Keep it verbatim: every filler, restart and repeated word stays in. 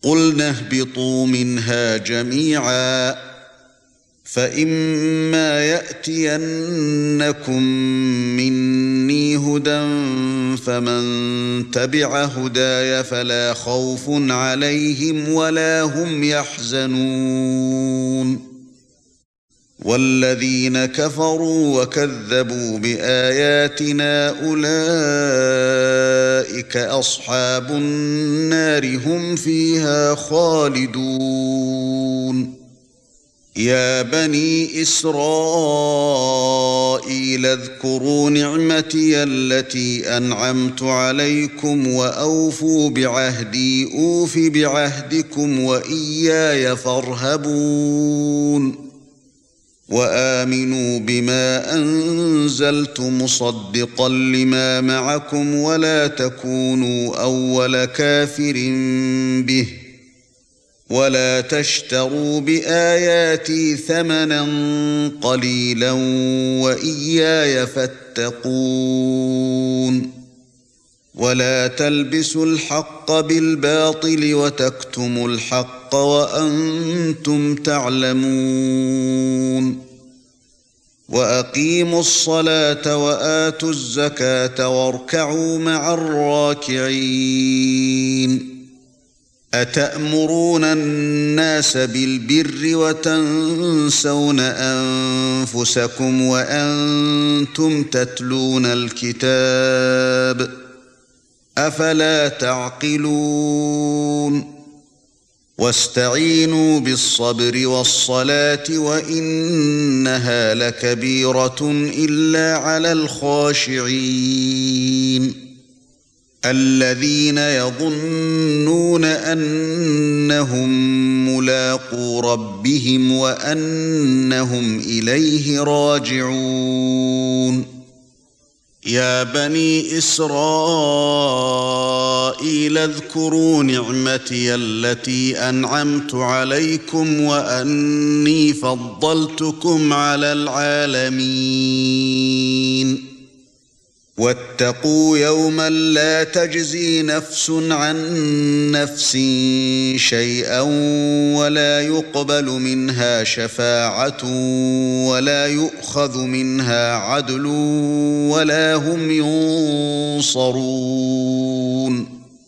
قُلْنَا اهْبِطُوا مِنْهَا جَمِيعًا فَإِمَّا يَأْتِيَنَّكُم مِّنِّي هُدًى فَمَن تَبِعَ هُدَايَ فَلَا خَوْفٌ عَلَيْهِمْ وَلَا هُمْ يَحْزَنُونَ وَالَّذِينَ كَفَرُوا وَكَذَّبُوا بِآيَاتِنَا أُولَئِكَ أَصْحَابُ النَّارِ هُمْ فِيهَا خَالِدُونَ يَا بَنِي إِسْرَائِيلَ اذْكُرُوا نِعْمَتِيَ الَّتِي أَنْعَمْتُ عَلَيْكُمْ وَأَوْفُوا بِعَهْدِي أُوفِ بِعَهْدِكُمْ وَإِيَّايَ فَارْهَبُونِ وَآمِنُوا بِمَا أَنزَلْتُ مُصَدِّقًا لِمَا مَعَكُمْ وَلَا تَكُونُوا أَوَّلَ كَافِرٍ بِهِ وَلَا تَشْتَرُوا بِآيَاتِي ثَمَنًا قَلِيلًا وَإِيَّايَ فَاتَّقُونِ وَلَا تَلْبِسُوا الْحَقَّ بِالْبَاطِلِ وَتَكْتُمُوا الْحَقَّ وَأَنْتُمْ تَعْلَمُونَ وَأَقِيمُوا الصَّلَاةَ وَآتُوا الزَّكَاةَ وَارْكَعُوا مَعَ الرَّاكِعِينَ أَتَأْمُرُونَ النَّاسَ بِالْبِرِّ وَتَنْسَوْنَ أَنفُسَكُمْ وَأَنْتُمْ تَتْلُونَ الْكِتَابَ أَفَلَا تَعْقِلُونَ وَاسْتَعِينُوا بِالصَّبْرِ وَالصَّلَاةِ وَإِنَّهَا لَكَبِيرَةٌ إِلَّا عَلَى الْخَاشِعِينَ الَّذِينَ يَظُنُّونَ أَنَّهُم مُّلَاقُو رَبِّهِمْ وَأَنَّهُمْ إِلَيْهِ راجعون يَا بَنِي إِسْرَائِيلَ اذْكُرُوا نِعْمَتِيَ الَّتِي أَنْعَمْتُ عَلَيْكُمْ وَأَنِّي فَضَّلْتُكُمْ عَلَى الْعَالَمِينَ وَاتَّقُوا يَوْمًا لَّا تَجْزِي نَفْسٌ عَن نَّفْسٍ شَيْئًا وَلَا يُقْبَلُ مِنْهَا شَفَاعَةٌ وَلَا يُؤْخَذُ مِنْهَا عَدْلٌ وَلَا هُمْ يُنصَرُونَ